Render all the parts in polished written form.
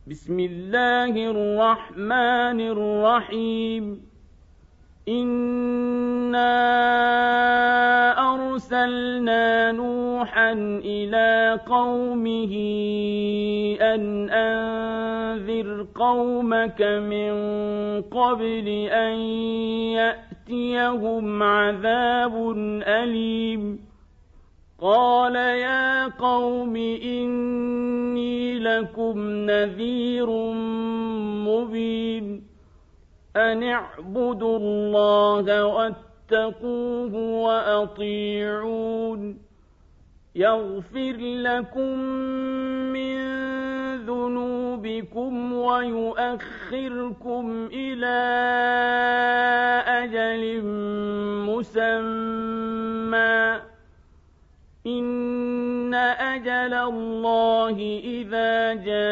بسم الله الرحمن الرحيم إنا أرسلنا نوحا إلى قومه أن أنذر قومك من قبل أن يأتيهم عذاب أليم قال يا قوم إني لكم نذير مبين أن اعبدوا الله واتقوه وأطيعون يغفر لكم من ذنوبكم ويؤخركم إلى أجل مسمى إن أجل الله إذا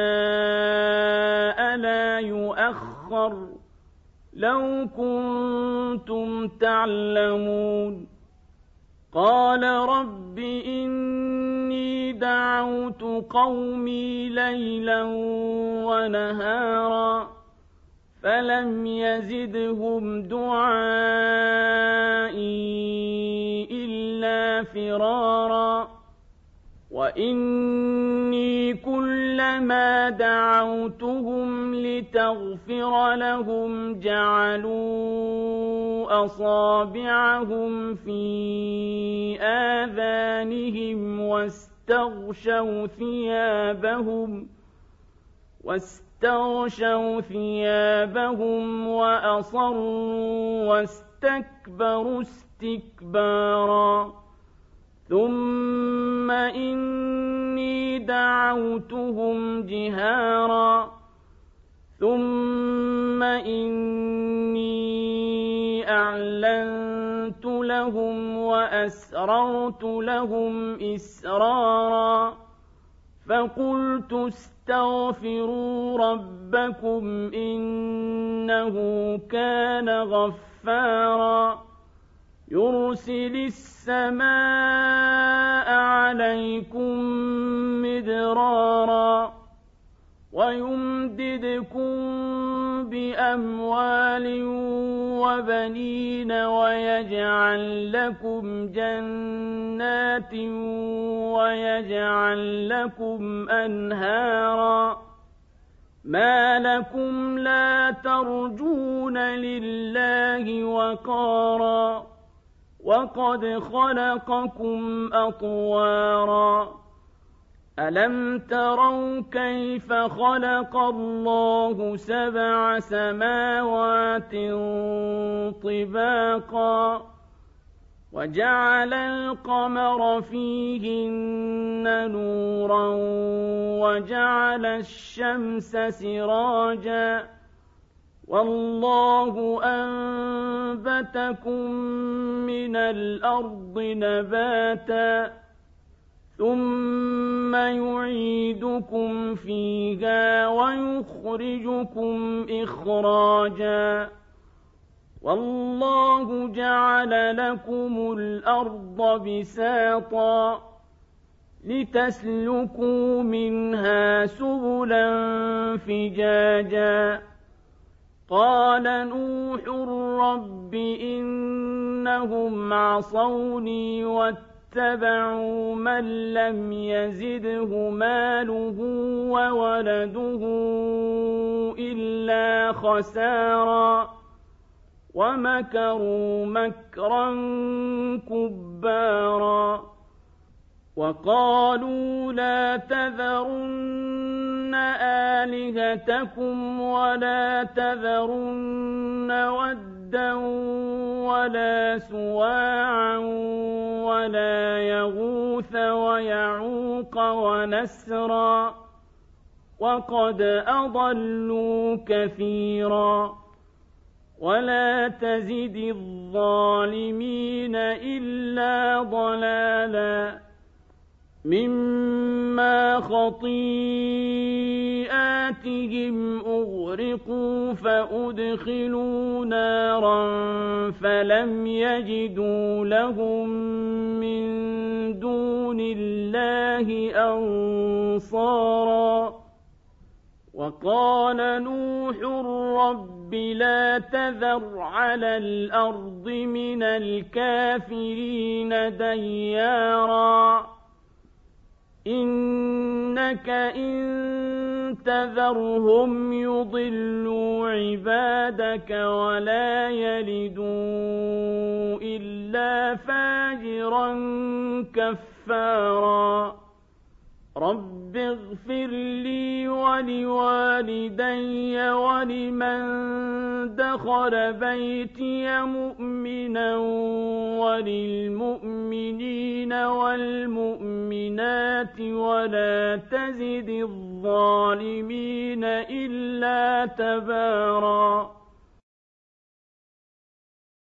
جاء لا يؤخر لو كنتم تعلمون قال رب إني دعوت قومي ليلا ونهارا فلم يزدهم دعائي إلا فرارا وإني كلما دعوتهم لتغفر لهم جعلوا أصابعهم في آذانهم واستغشوا ثيابهم وأصروا واستكبروا استكبارا ثم إني دعوتهم جهارا ثم إني أعلنت لهم وأسررت لهم إسرارا فقلت استغفروا ربكم إنه كان غفارا يرسل السماء عليكم مدرارا ويمددكم بأموال وبنين ويجعل لكم جنات ويجعل لكم أنهارا ما لكم لا ترجون لله وقارا وقد خلقكم أطوارا ألم تروا كيف خلق الله 7 سماوات طباقا وجعل القمر فيهن نورا وجعل الشمس سراجا والله أنبتكم من الأرض نباتا ثم يعيدكم فيها ويخرجكم إخراجا والله جعل لكم الأرض بساطا لتسلكوا منها سبلا فجاجا قال نوح رب إنهم عصوني واتبعوا من لم يزده ماله وولده إلا خسارا ومكروا مكرا كبارا وقالوا لا تذرن آلهتكم ولا تذرن ودا ولا سواعا ولا يغوث ويعوق ونسرا وقد أضلوا كثيرا ولا تزد الظالمين إلا ضلالا مما خطيئاتهم أغرقوا فأدخلوا نارا فلم يجدوا لهم من دون الله أنصارا وقال نوح رب لا تذر على الأرض من الكافرين ديارا إنك إن تذرهم يضلوا عبادك ولا يلدوا إلا فاجرا كفارا رب اغفر لي ولوالدي ولمن دخل بيتي مؤمنا وللمؤمنين والمؤمنات ولا تزد الظالمين إلا تباراً